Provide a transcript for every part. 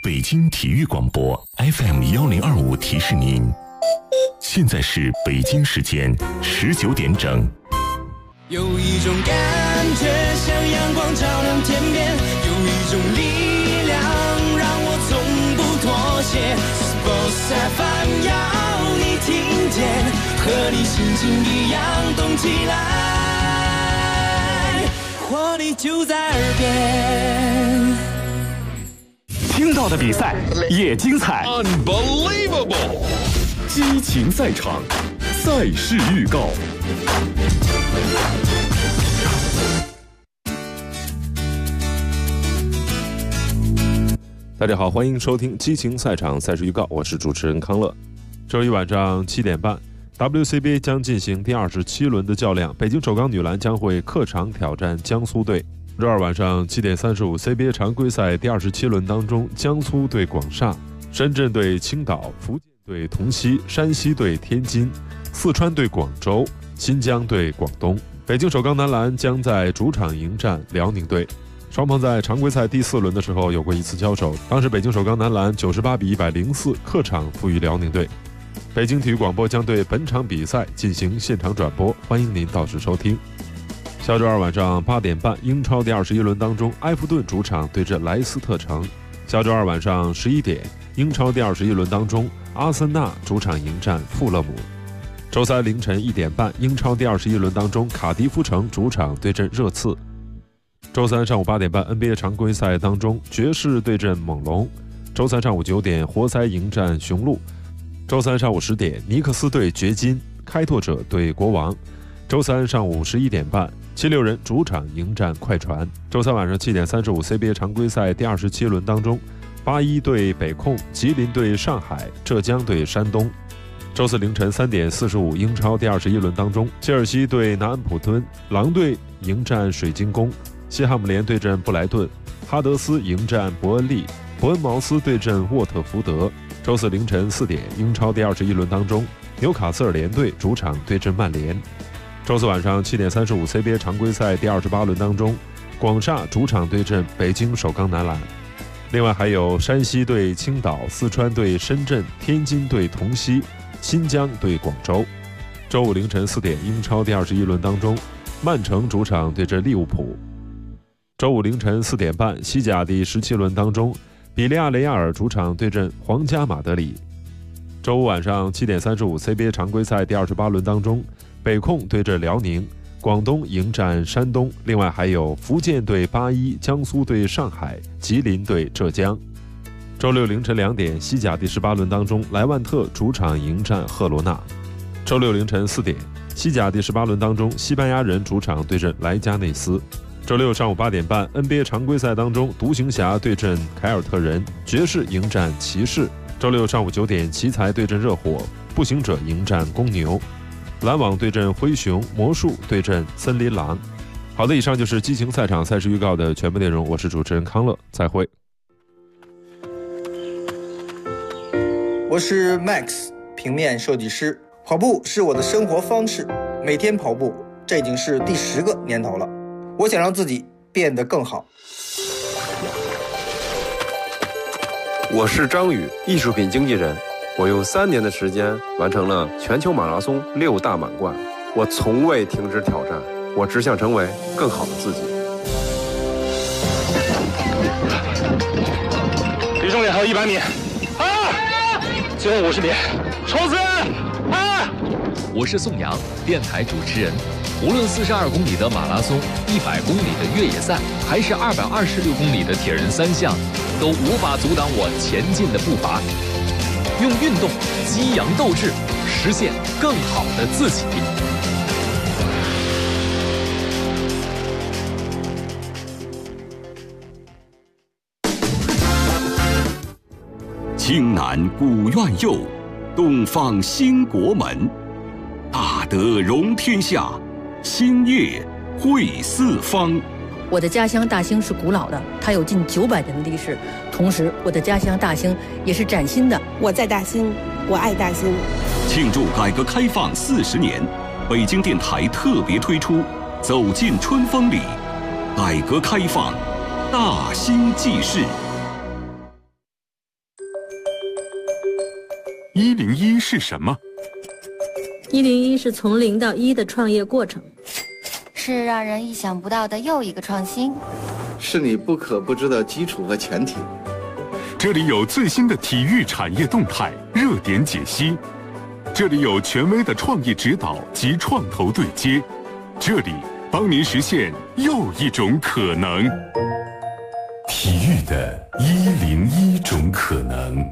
北京体育广播 FM1025提示您，现在是北京时间19点整。 有一种感觉像阳光照亮天边，有一种力量让我从不妥协。Sports FM 要你听见，和你心情一样动起来，活力就在耳边。 听到的比赛也精彩 ，Unbelievable！ 激情赛场，赛事预告。 大家好，欢迎收听激情赛场赛事预告，我是主持人康乐。周一晚上7点半 ，WCBA 将进行第27轮的较量，北京首钢女篮将会客场挑战江苏队。周二晚上7点35 ，CBA 常规赛第27轮当中，江苏对广厦，深圳对青岛，福建对同曦，山西对天津，四川对广州，新疆对广东。北京首钢男篮将在主场迎战辽宁队。双方在常规赛第4轮的时候有过一次交手，当时北京首钢男篮98比104客场负于辽宁队。北京体育广播将对本场比赛进行现场转播，欢迎您到时收听。下周二晚上8点半，英超第21轮当中，埃弗顿主场对阵莱斯特城。下周二晚上11点，英超第21轮当中，阿森纳主场迎战富勒姆。周三凌晨1点半，英超第21轮当中，卡迪夫城主场对阵热刺。周三上午8点半 ，NBA 常规赛当中，爵士对阵猛龙。周三上午9点，活塞迎战雄鹿。周三上午10点，尼克斯对掘金，开拓者对国王。周三上午11点半，76人主场迎战快船。周三晚上7点35 ，CBA 常规赛第27轮当中，81对北控，吉林对上海，浙江对山东。周四凌晨3点45，英超第21轮当中，切尔西对南安普敦，狼队迎战水晶宫，西汉姆联对阵布莱顿，哈德斯迎战伯恩利，伯恩茅斯对阵沃特福德。周四凌晨4点，英超第21轮当中，纽卡斯尔联队主场对阵曼联。周四晚上7点35 ，CBA 常规赛第28轮当中，广厦主场对阵北京首钢男篮。另外还有山西对青岛，四川对深圳，天津对同曦，新疆对广州。周五凌晨4点，英超第21轮当中，曼城主场对阵利物浦。周五凌晨4点半，西甲第17轮当中，比利亚雷亚尔主场对阵皇家马德里。周五晚上7点35 ，CBA 常规赛第28轮当中，北控对阵辽宁，广东迎战山东。另外还有福建对81，江苏对上海，吉林对浙江。周六凌晨2点，西甲第18轮当中，莱万特主场迎战赫罗纳。周六凌晨4点，西甲第18轮当中，西班牙人主场对阵莱加内斯。周六上午8点半 ，NBA 常规赛当中，独行侠对阵凯尔特人，爵士迎战骑士。周六上午9点，奇才对阵热火，步行者迎战公牛，篮网对阵灰熊，魔术对阵森林狼。好的，以上就是激情赛场赛事预告的全部内容，我是主持人康乐，再会。 我是 Max， 平面设计师。跑步是我的生活方式，每天跑步，这已经是第10个年头了。我想让自己变得更好。 我是张宇，艺术品经纪人。我用3年的时间完成了全球马拉松6大满贯。我从未停止挑战，我只想成为更好的自己。 离终点还有100米，最后50米，冲刺！ 我是宋阳，电台主持人。无论42公里的马拉松、100公里的越野赛，还是226公里的铁人3项，都无法阻挡我前进的步伐。用运动激扬斗志，实现更好的自己。 青南古院右，东方兴国门。大德容天下，兴业汇四方。 我的家乡大兴是古老的，它有近900年的历史。同时，我的家乡大兴也是崭新的。 我在大兴，我爱大兴。 庆祝改革开放40年，北京电台特别推出《走进春风里》，改革开放，大兴纪事。 101是什么 ？101是从0到1的创业过程， 是让人意想不到的又一个创新， 是你不可不知的基础和前提。 这里有最新的体育产业动态、热点解析，这里有权威的创意指导及创投对接，这里帮您实现又一种可能。体育的101种可能。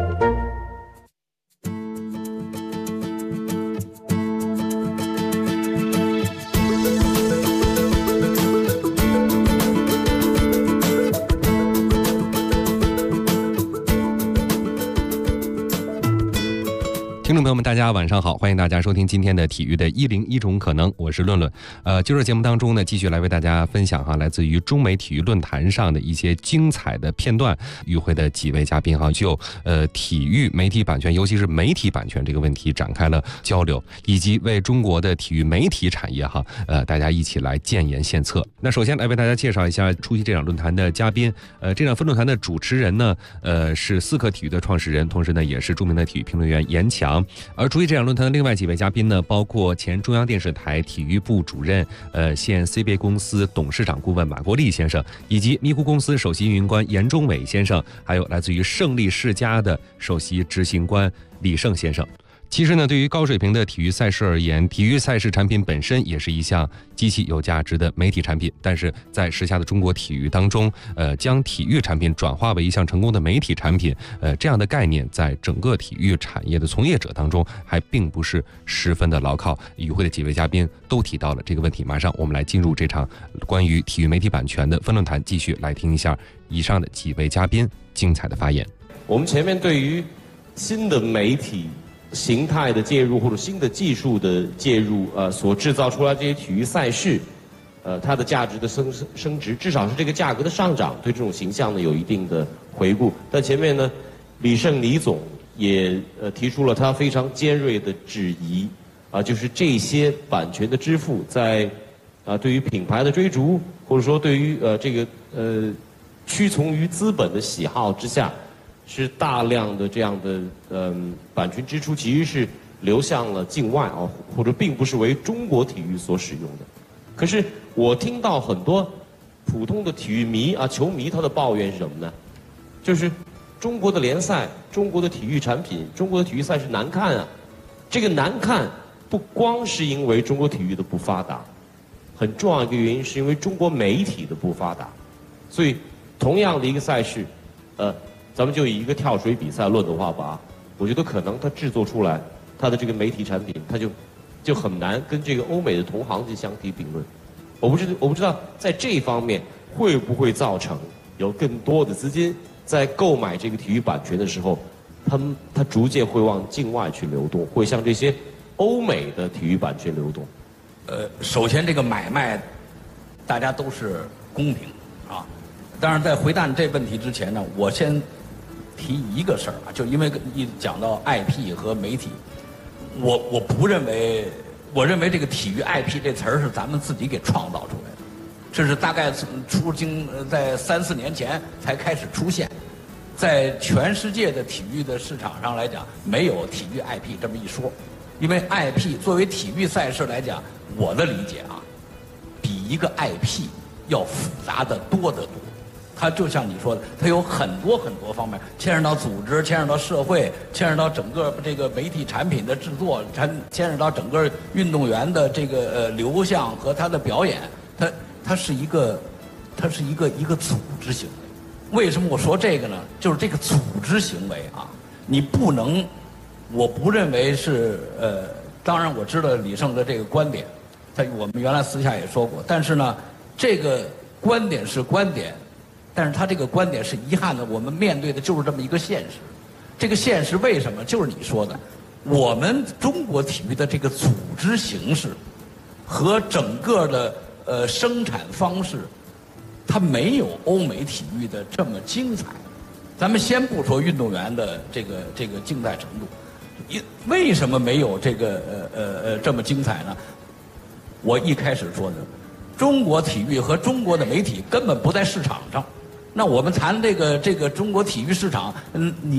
听众朋友们，大家晚上好，欢迎大家收听今天的体育的101种可能，我是论论。今儿节目当中呢，继续来为大家分享来自于中美体育论坛上的一些精彩的片段。与会的几位嘉宾就体育媒体版权，尤其是媒体版权这个问题展开了交流，以及为中国的体育媒体产业大家一起来建言献策。那首先来为大家介绍一下出席这场论坛的嘉宾。这场分论坛的主持人呢，是思可体育的创始人，同时呢也是著名的体育评论员严强。而出席这场论坛的另外几位嘉宾呢，包括前中央电视台体育部主任、现 CBA 公司董事长顾问马国立先生，以及咪咕公司首席运营官严忠伟先生，还有来自于胜利世家的首席执行官李胜先生。其实呢，对于高水平的体育赛事而言，体育赛事产品本身也是一项极其有价值的媒体产品。但是在时下的中国体育当中，将体育产品转化为一项成功的媒体产品，这样的概念在整个体育产业的从业者当中还并不是十分的牢靠。与会的几位嘉宾都提到了这个问题。马上我们来进入这场关于体育媒体版权的分论坛，继续来听一下以上的几位嘉宾精彩的发言。 我们前面对于新的媒体形态的介入或者新的技术的介入，所制造出来这些体育赛事，它的价值的升值，至少是这个价格的上涨，对这种形象呢有一定的回顾。但前面呢，李胜李总也提出了他非常尖锐的质疑，就是这些版权的支付在对于品牌的追逐，或者说对于屈从于资本的喜好之下，是大量的这样的版权支出其实是流向了境外或者并不是为中国体育所使用的。可是我听到很多普通的体育迷球迷他的抱怨是什么呢？就是中国的联赛、中国的体育产品、中国的体育赛事难看啊。这个难看不光是因为中国体育的不发达，很重要一个原因是因为中国媒体的不发达。所以同样的一个赛事，咱们就以一个跳水比赛论的话吧，我觉得可能它制作出来，它的这个媒体产品，它就很难跟这个欧美的同行去相提并论。我不知道在这一方面会不会造成有更多的资金在购买这个体育版权的时候，它逐渐会往境外去流动，会向这些欧美的体育版权流动。 首先这个买卖，大家都是公平啊。当然，在回答这问题之前呢，我先提一个事儿就因为一讲到 IP 和媒体，我不认为，我认为这个体育 IP 这词儿是咱们自己给创造出来的，这是大概在3-4年前才开始出现，在全世界的体育的市场上来讲，没有体育 IP 这么一说，因为 IP 作为体育赛事来讲，我的理解比一个 IP 要复杂的多得多。它就像你说的，它有很多方面，牵扯到组织，牵扯到社会，牵扯到整个这个媒体产品的制作，牵扯到整个运动员的这个流向和他的表演，它是一个组织行为。为什么我说这个呢？就是这个组织行为你不能，我不认为是当然我知道李胜的这个观点，我们原来私下也说过，但是呢，这个观点是观点。但是他这个观点是遗憾的，我们面对的就是这么一个现实。这个现实为什么？就是你说的，我们中国体育的这个组织形式和整个的生产方式，它没有欧美体育的这么精彩。咱们先不说运动员的这个精彩程度，为什么没有这个这么精彩呢？我一开始说的，中国体育和中国的媒体根本不在市场上。那我们谈这个中国体育市场，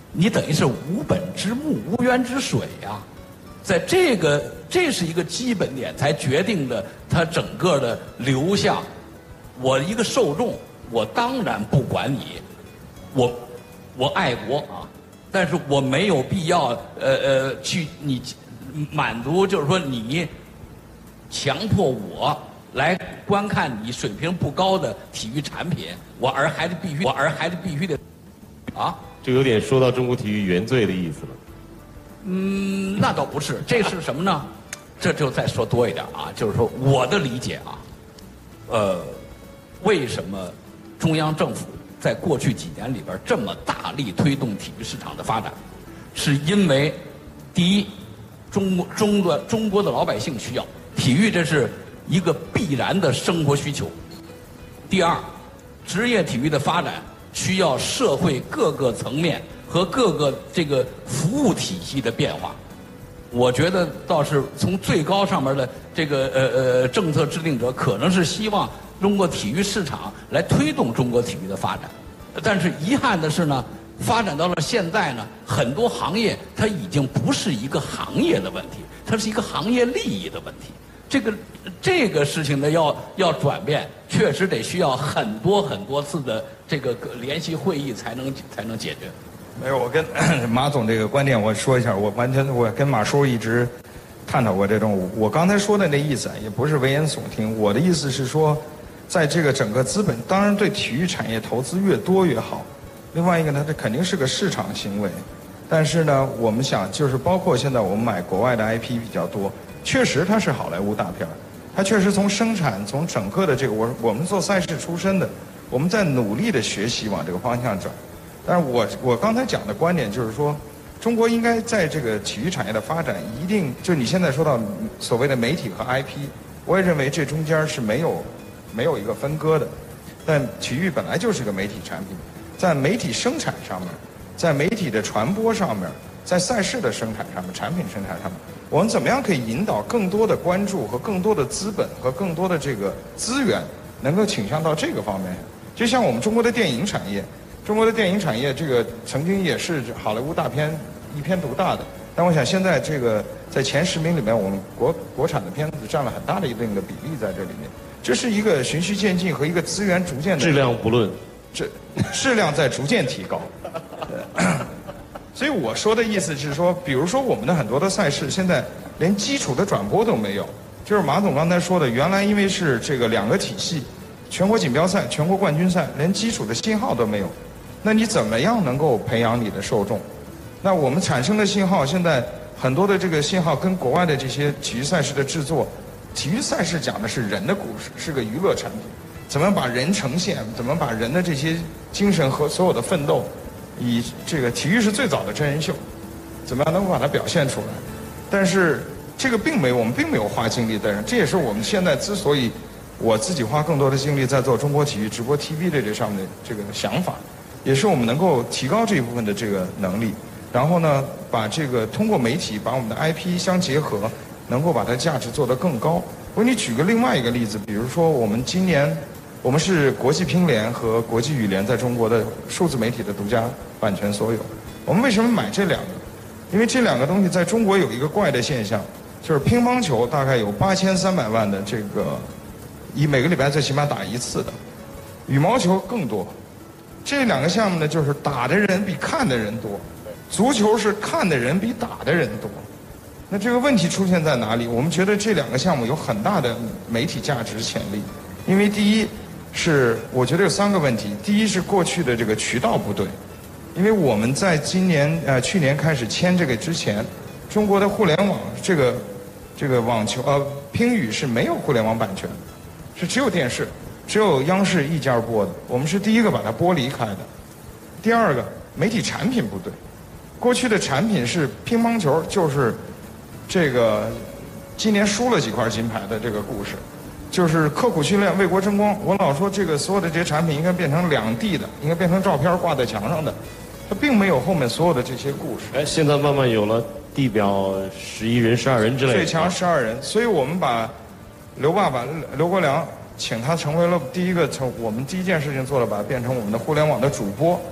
你等于是无本之木、无源之水呀。在这是一个基本点，才决定了它整个的流向。我一个受众，我当然不管你，我爱国啊，但是我没有必要去你满足，就是说你强迫我来观看你水平不高的体育产品，我儿孩子必须得啊。 这有点说到中国体育原罪的意思了。 那倒不是，这是什么呢？这就再说多一点啊，就是说我的理解啊，为什么中央政府在过去几年里边这么大力推动体育市场的发展，是因为第一，中国的老百姓需要体育，这是一个必然的生活需求；第二，职业体育的发展需要社会各个层面和各个这个服务体系的变化。我觉得倒是从最高上面的这个政策制定者，可能是希望中国体育市场来推动中国体育的发展。但是遗憾的是呢，发展到了现在呢，很多行业它已经不是一个行业的问题，它是一个行业利益的问题。这个事情呢，要转变，确实得需要很多次的这个联席会议才能解决。 没有，我跟马总这个观点我说一下，我跟马叔一直探讨过这种。我刚才说的那意思也不是危言耸听，我的意思是说，在这个整个资本，当然对体育产业投资越多越好。另外一个呢，这肯定是个市场行为，但是呢，我们想就是包括现在我们买国外的 IP 比较多，确实它是好莱坞大片，它确实从生产从整个的这个我们做赛事出身的，我们在努力的学习往这个方向转。但是我刚才讲的观点就是说，中国应该在这个体育产业的发展，一定就你现在说到所谓的媒体和 IP， 我也认为这中间是没有一个分割的。但体育本来就是个媒体产品，在媒体生产上面，在媒体的传播上面，在赛事的生产上面，产品生产上面，我们怎么样可以引导更多的关注和更多的资本和更多的这个资源能够倾向到这个方面？就像我们中国的电影产业。中国的电影产业，这个曾经也是好莱坞大片一片独大的，但我想现在这个在前10名里面，我们国产的片子占了很大的一定的比例在这里面。这是一个循序渐进和一个资源逐渐的质量不论， 质量在逐渐提高。所以我说的意思是说，比如说我们的很多的赛事现在连基础的转播都没有，就是马总刚才说的，原来因为是这个2个体系，全国锦标赛、全国冠军赛，连基础的信号都没有。那你怎么样能够培养你的受众？那我们产生的信号，现在很多的这个信号跟国外的这些体育赛事的制作，体育赛事讲的是人的故事，是个娱乐产品，怎么把人呈现，怎么把人的这些精神和所有的奋斗，以这个体育是最早的真人秀，怎么样能够把它表现出来？但是这个我们并没有花精力在这，这也是我们现在之所以我自己花更多的精力在做中国体育直播 TV 的这上面的这个想法。也是我们能够提高这一部分的这个能力，然后呢，把这个通过媒体把我们的 IP 相结合，能够把它价值做得更高。我给你举个另外一个例子，比如说我们今年，我们是国际乒联和国际羽联在中国的数字媒体的独家版权所有。我们为什么买这2个？因为这2个东西在中国有一个怪的现象，就是乒乓球大概有8300万的这个，每个礼拜最起码打1次的，羽毛球更多。这2个项目呢，就是打的人比看的人多，足球是看的人比打的人多。那这个问题出现在哪里？我们觉得这2个项目有很大的媒体价值潜力，因为第一是我觉得有3个问题，第一是过去的这个渠道不对，因为我们在去年开始签这个之前，中国的互联网这个网球乒羽是没有互联网版权，是只有电视。只有央视一家播的，我们是第一个把它剥离开的。第二个，媒体产品不对，过去的产品是乒乓球，就是这个今年输了几块金牌的这个故事，就是刻苦训练为国争光。我老说这个所有的这些产品应该变成2D的，应该变成照片挂在墙上的，它并没有后面所有的这些故事。 现在慢慢有了地表11人、12人之类的， 最强12人，所以我们把刘国梁。请他成为了我们第一件事情做了，把它变成我们的互联网的主播，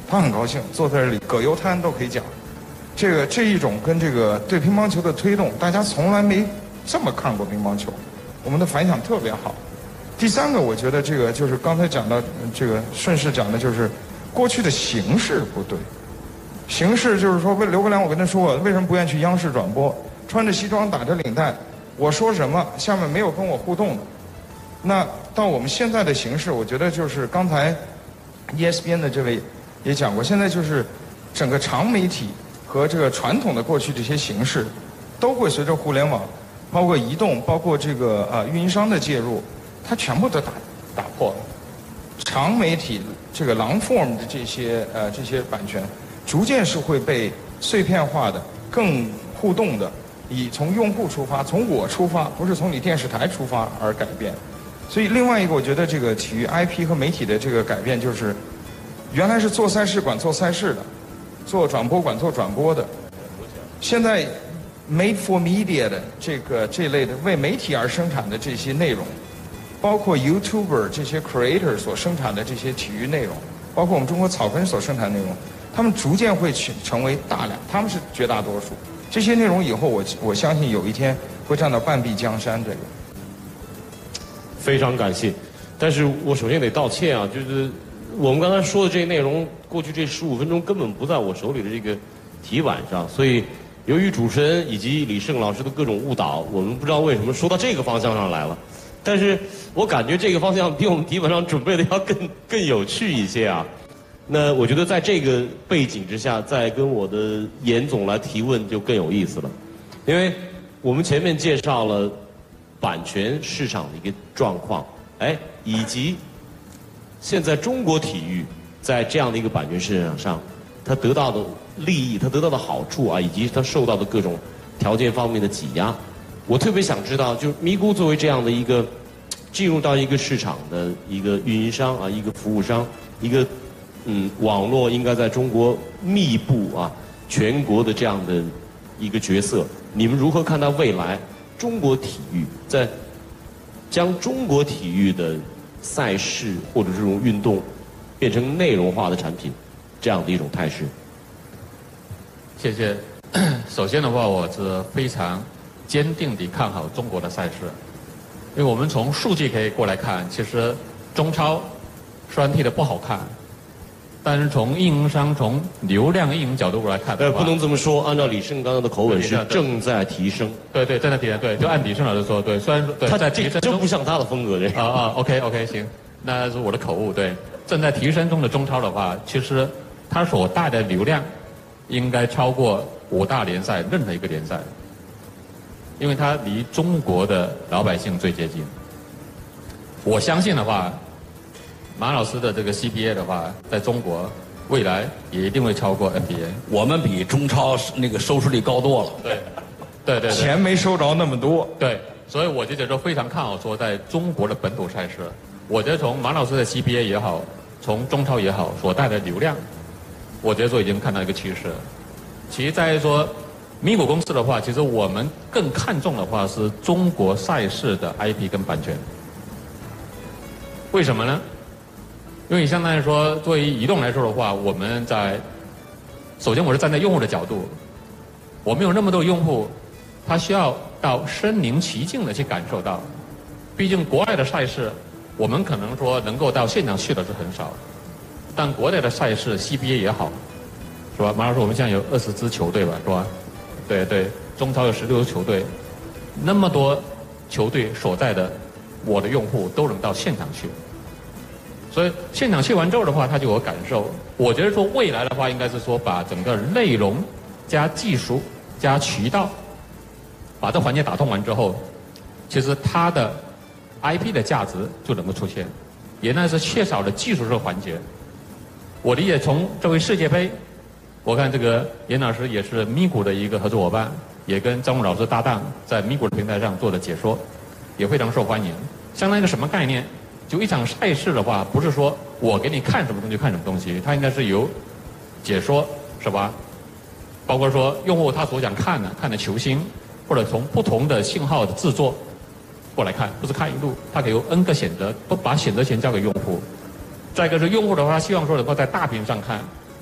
他很高兴坐在这里葛优瘫都可以讲。这一种跟这个对乒乓球的推动，大家从来没这么看过乒乓球，我们的反响特别好。第三个，我觉得这个就是刚才讲到这个顺势讲的就是过去的形式不对。形式就是说，刘国梁我跟他说过，为什么不愿意去央视转播？穿着西装打着领带，我说什么下面没有跟我互动的。那到我们现在的形式，我觉得就是刚才 ESPN 的这位也讲过，现在就是整个长媒体和这个传统的过去这些形式，都会随着互联网，包括移动，包括这个运营商的介入，它全部都打破了。长媒体这个 long form 的这些版权，逐渐是会被碎片化的、更互动的，以从用户出发，从我出发，不是从你电视台出发而改变。所以另外一个，我觉得这个体育 IP 和媒体的这个改变，就是原来是做赛事管做赛事的，做转播管做转播的，现在 made for media 的这类的为媒体而生产的这些内容，包括 YouTuber 这些 creator 所生产的这些体育内容，包括我们中国草根所生产的内容，他们逐渐会成为大量，他们是绝大多数。这些内容以后我相信有一天会占到半壁江山。这个非常感谢，但是我首先得道歉啊，就是我们刚才说的这些内容，过去这15分钟根本不在我手里的这个题板上，所以由于主持人以及李胜老师的各种误导，我们不知道为什么说到这个方向上来了。但是我感觉这个方向比我们题本上准备的要更有趣一些啊。那我觉得在这个背景之下，再跟我的严总来提问就更有意思了，因为我们前面介绍了版权市场的一个状况，以及现在中国体育在这样的一个版权市场上，它得到的利益、它得到的好处啊，以及它受到的各种条件方面的挤压。我特别想知道，就是咪咕作为这样的一个进入到一个市场的一个运营商啊，一个服务商，一个网络应该在中国密布啊全国的这样的一个角色，你们如何看待未来中国体育在将中国体育的赛事或者这种运动变成内容化的产品这样的一种态势？ 谢谢。首先的话，我是非常坚定地看好中国的赛事，因为我们从数据可以过来看，其实中超虽然踢得不好看，但是从运营商从流量运营角度来看的话， 不能这么说。按照李胜刚刚的口吻是正在提升。对， 正在提升。对，就按李胜老师说，对，虽然对他在提升中， 真不像他的风格这个。 OK， 行，那是我的口误。对，正在提升中的中超的话，其实它所带的流量应该超过5大联赛任何一个联赛，因为它离中国的老百姓最接近。我相信的话，马老师的这个 CBA 的话，在中国未来也一定会超过 NBA。 我们比中超那个收视率高多了。 对， 钱没收着那么多。 对，所以我就觉得非常看好说，在中国的本土赛事，我觉得从马老师的 CBA 也好，从中超也好，所带的流量，我觉得说已经看到一个趋势。其实在说咪咕公司的话，其实我们更看重的话是中国赛事的 IP 跟版权。为什么呢？因为相当于说，作为移动来说的话，我们首先我是站在用户的角度，我们有那么多用户，他需要到身临其境的去感受到。毕竟国外的赛事，我们可能说能够到现场去的是很少，但国内的赛事 CBA 也好，是吧？马老师，我们现在有20支球队吧，是吧？对，中超有16支球队，那么多球队所在的我的用户都能到现场去。所以现场去完之后的话，他就有感受。我觉得说未来的话，应该是说把整个内容加技术加渠道，把这环节打通完之后，其实它的 IP 的价值就能够出现。原来是缺少了技术这个环节。我理解从这回世界杯，我看这个严老师也是咪咕的一个合作伙伴，也跟张武老师搭档，在咪咕的平台上做的解说，也非常受欢迎。相当于一个什么概念？就一场赛事的话，不是说我给你看什么东西看什么东西，它应该是由解说，是吧？包括说用户他所想看的球星，或者从不同的信号的制作过来看，不是看一路，他可以有 N 个选择，都把选择权交给用户。再一个是用户的话，希望说能够在大屏上看，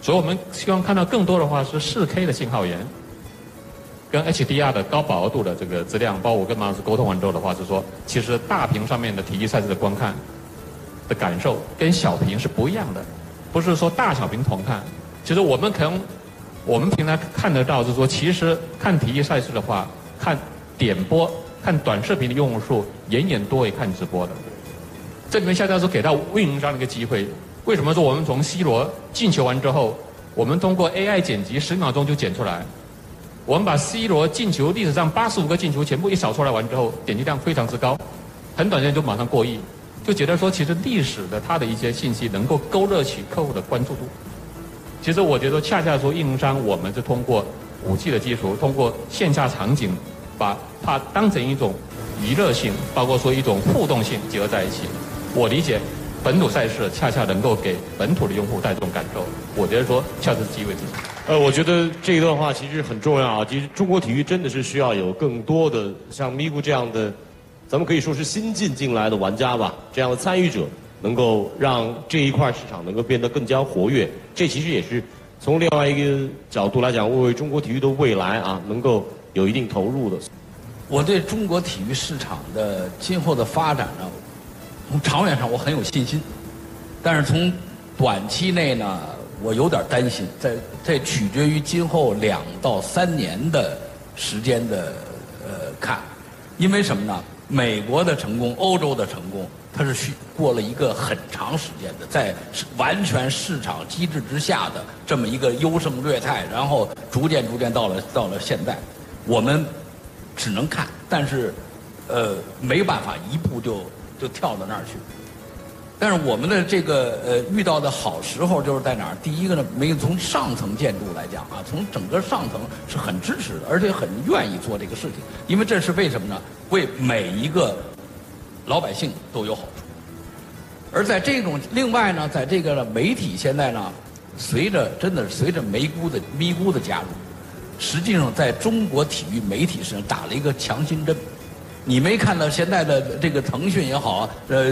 所以我们希望看到更多的话是4K 的信号源，跟 HDR 的高饱和度的这个质量，包括我跟马老师沟通完之后的话是说，其实大屏上面的体育赛事的观看的感受跟小屏是不一样的，不是说大小屏同看。其实我们平常看得到是说，其实看体育赛事的话，看点播、看短视频的用户数远远多于看直播的。这里面现在是给到运营商的一个机会。为什么说我们从 C 罗进球完之后，我们通过 AI 剪辑10秒钟就剪出来？我们把 C 罗进球历史上85个进球全部一扫出来完之后，点击量非常之高，很短时间就马上过亿，就觉得说其实历史的它的一些信息能够勾勒起客户的关注度。其实我觉得恰恰说运营商我们是通过5G 的技术，通过线下场景，把它当成一种娱乐性，包括说一种互动性结合在一起。我理解本土赛事恰恰能够给本土的用户带这种感受，我觉得说恰是机会之一。 我觉得这一段话其实很重要啊。其实中国体育真的是需要有更多的像咪咕这样的，咱们可以说是新进来的玩家吧，这样的参与者，能够让这一块市场能够变得更加活跃。这其实也是从另外一个角度来讲，为中国体育的未来啊，能够有一定投入的。 我对中国体育市场的今后的发展呢，从长远上我很有信心，但是从短期内呢，我有点担心。这取决于今后2到3年的时间的看，因为什么呢？美国的成功，欧洲的成功，它是过了一个很长时间的，在完全市场机制之下的这么一个优胜劣汰，然后逐渐到了现在，我们只能看，但是没办法一步就跳到那儿去。但是我们的这个遇到的好时候就是在哪儿？第一个呢，从上层建筑来讲啊，从整个上层是很支持的，而且很愿意做这个事情，因为这是为什么呢？为每一个老百姓都有好处。而在这种另外呢，在这个媒体现在呢，随着咪咕的加入，实际上在中国体育媒体上打了一个强心针。你没看到现在的这个腾讯也好，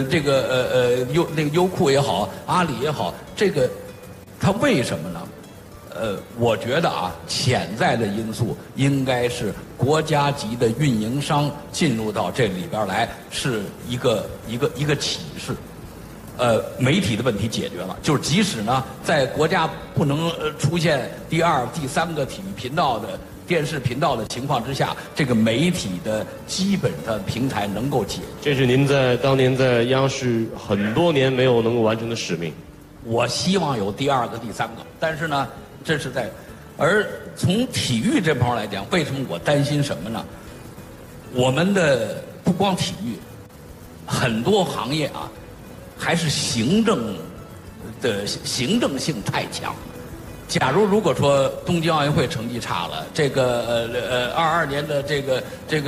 优酷也好，阿里也好，这个它为什么呢？我觉得啊，潜在的因素应该是国家级的运营商进入到这里边来，是一个启示。媒体的问题解决了，就是即使呢，在国家不能出现第2、第3个体育频道的电视频道的情况之下，这个媒体的基本的平台能够解决。 这是您当年在央视很多年没有能够完成的使命。 我希望有第2个、第3个，但是呢，这是在。而从体育这方面来讲，为什么我担心什么呢？我们的不光体育，很多行业啊，还是行政性太强。假如果说东京奥运会成绩差了，这个22年的这个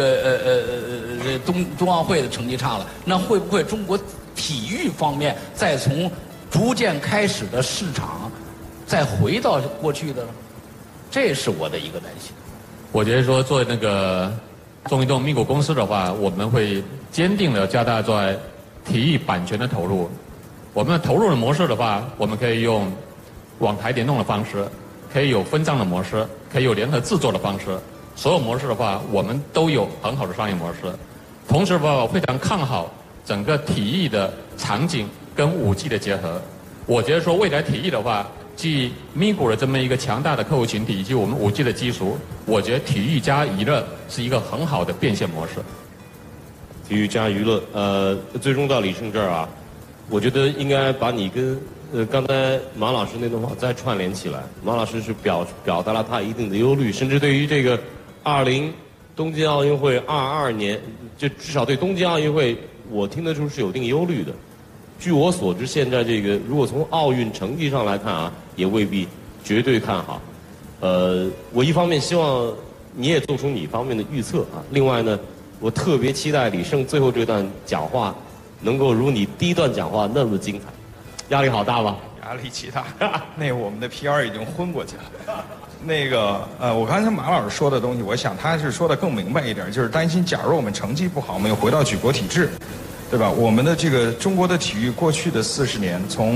冬奥会的成绩差了，那会不会中国体育方面再从逐渐开始的市场再回到过去的呢？这是我的一个担心。 我觉得说作为那个中移动咪咕公司的话，我们会坚定的加大在体育版权的投入。我们投入的模式的话，我们可以用网台联动的方式，可以有分账的模式，可以有联合制作的方式。所有模式的话，我们都有很好的商业模式。同时的话，我非常看好整个体育的场景跟5G 的结合。我觉得说未来体育的话，基于咪咕的这么一个强大的客户群体以及我们5G 的基础，我觉得体育加娱乐是一个很好的变现模式。 体育加娱乐，最终到李胜这儿啊，我觉得应该把你跟刚才马老师那段话再串联起来。马老师是表达了他一定的忧虑，甚至对于这个20东京奥运会22年，就至少对东京奥运会，我听得出是有一定忧虑的。据我所知，现在这个如果从奥运成绩上来看啊，也未必绝对看好。我一方面希望你也做出你方面的预测啊，另外呢，我特别期待李胜最后这段讲话能够如你第一段讲话那么精彩。压力好大吧？ 压力极大。那我们的 PR 已经昏过去了。那个我刚才马老师说的东西，我想他是说的更明白一点，就是担心假如我们成绩不好，我们又回到举国体制，对吧？我们的这个中国的体育过去的40年，从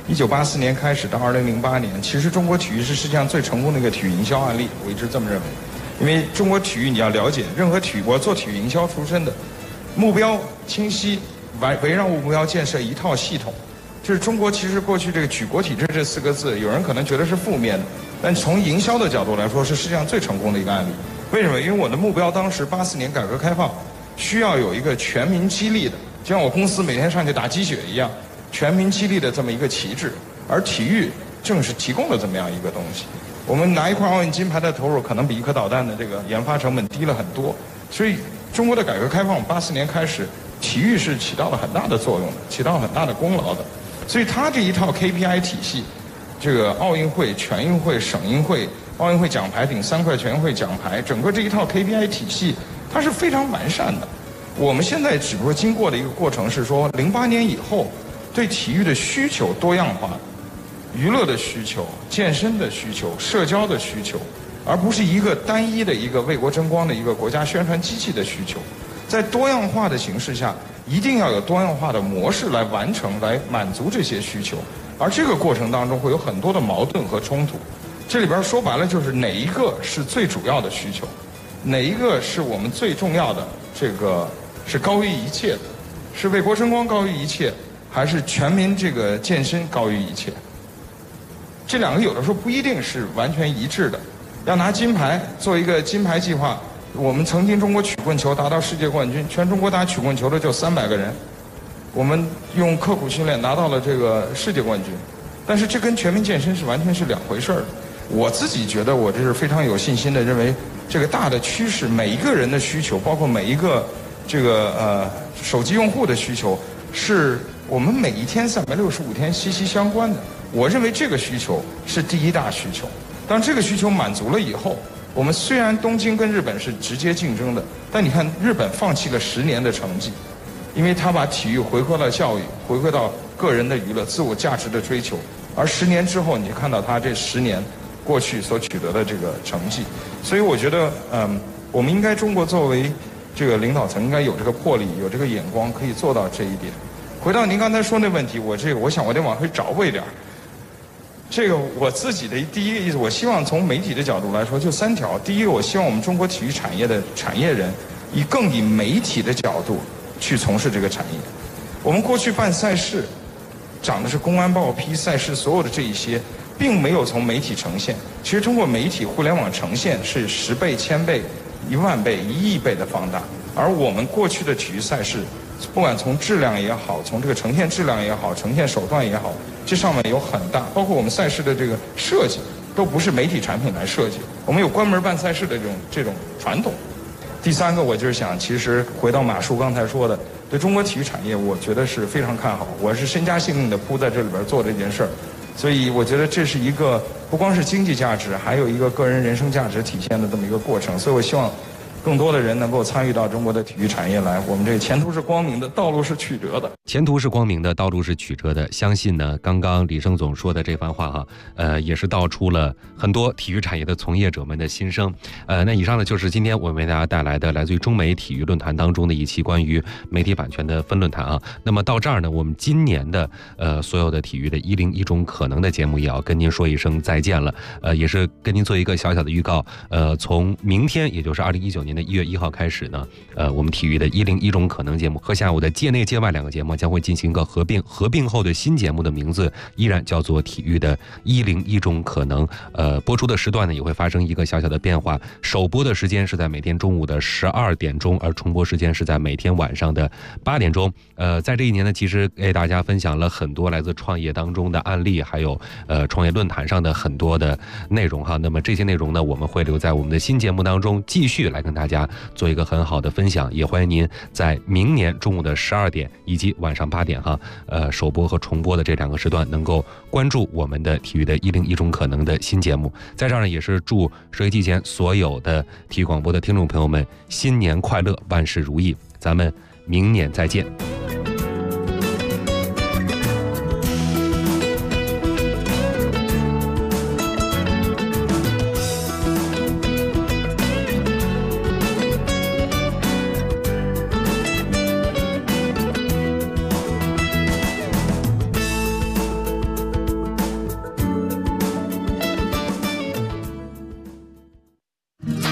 1984年开始到2008年，其实中国体育是世界上最成功的一个体育营销案例，我一直这么认为。因为中国体育你要了解，任何体育，我做体育营销出身的，目标清晰，围绕目标建设一套系统。就是中国其实过去这个举国体制这4个字，有人可能觉得是负面的，但从营销的角度来说，是世界上最成功的一个案例。为什么？因为我的目标当时84年改革开放，需要有一个全民激励的，就像我公司每天上去打鸡血一样，全民激励的这么一个旗帜。而体育正是提供了这么样一个东西。我们拿一块奥运金牌的投入，可能比一颗导弹的这个研发成本低了很多。所以中国的改革开放84年开始，体育是起到了很大的作用的，起到很大的功劳的。所以它这一套 KPI 体系，这个奥运会、全运会、省运会、奥运会奖牌顶3块全运会奖牌，整个这一套 KPI 体系，它是非常完善的。我们现在只不过经过的一个过程是说，08年以后，对体育的需求多样化，娱乐的需求、健身的需求、社交的需求，而不是一个单一的一个为国争光的一个国家宣传机器的需求。在多样化的形势下，一定要有多样化的模式来完成、来满足这些需求。而这个过程当中会有很多的矛盾和冲突。这里边说白了就是哪一个是最主要的需求，哪一个是我们最重要的，这个是高于一切的，是为国争光高于一切，还是全民这个健身高于一切？这两个有的时候不一定是完全一致的。要拿金牌做一个金牌计划，我们曾经中国曲棍球达到世界冠军，全中国打曲棍球的就300个人，我们用刻苦训练拿到了这个世界冠军。但是这跟全民健身是完全是两回事儿。我自己觉得我这是非常有信心的，认为这个大的趋势，每一个人的需求，包括每一个这个手机用户的需求，是我们每一天365天息息相关的。我认为这个需求是第一大需求。当这个需求满足了以后，我们虽然东京跟日本是直接竞争的，但你看日本放弃了10年的成绩，因为他把体育回归到教育，回归到个人的娱乐、自我价值的追求。而10年之后，你看到他这10年过去所取得的这个成绩。所以我觉得，我们应该中国作为这个领导层，应该有这个魄力，有这个眼光，可以做到这一点。回到您刚才说那问题，我想我得往回找回点儿。这个我自己的第一个意思，我希望从媒体的角度来说，就3条。第一个，我希望我们中国体育产业的产业人以媒体的角度去从事这个产业。我们过去办赛事，讲的是公安报批赛事所有的这一些，并没有从媒体呈现。其实通过媒体互联网呈现是10倍、1000倍、10000倍、1亿倍的放大。而我们过去的体育赛事，不管从质量也好，从这个呈现质量也好，呈现手段也好，这上面有很大，包括我们赛事的这个设计，都不是媒体产品来设计。我们有关门办赛事的这种传统。第3个，我就是想，其实回到马叔刚才说的，对中国体育产业，我觉得是非常看好。我是身家性命的扑在这里边做这件事儿，所以我觉得这是一个不光是经济价值，还有一个个人人生价值体现的这么一个过程。所以我希望更多的人能够参与到中国的体育产业来，我们这个前途是光明的，道路是曲折的。 前途是光明的，道路是曲折的。相信呢，刚刚李胜总说的这番话也是道出了很多体育产业的从业者们的心声。那以上呢就是今天我为大家带来的来自于中美体育论坛当中的一期关于媒体版权的分论坛啊。那么到这儿呢，我们今年的所有的体育的101种可能的节目也要跟您说一声再见了。也是跟您做一个小小的预告。从明天，也就是2019年的1月1号开始呢，我们体育的101种可能节目和下午的界内界外2个节目将会进行一个合并。合并后的新节目的名字依然叫做体育的101种可能。播出的时段呢也会发生一个小小的变化。首播的时间是在每天中午的12点钟，而重播时间是在每天晚上的8点钟。在这一年呢，其实给大家分享了很多来自创业当中的案例，还有创业论坛上的很多的内容哈。那么这些内容呢，我们会留在我们的新节目当中继续来跟大家做一个很好的分享。也欢迎您在明年中午的12点以及晚上8点首播和重播的这2个时段能够关注我们的体育的101种可能的新节目。在这儿呢，也是祝收音机前所有的体育广播的听众朋友们新年快乐，万事如意。咱们明年再见。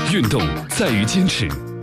运动在于坚持，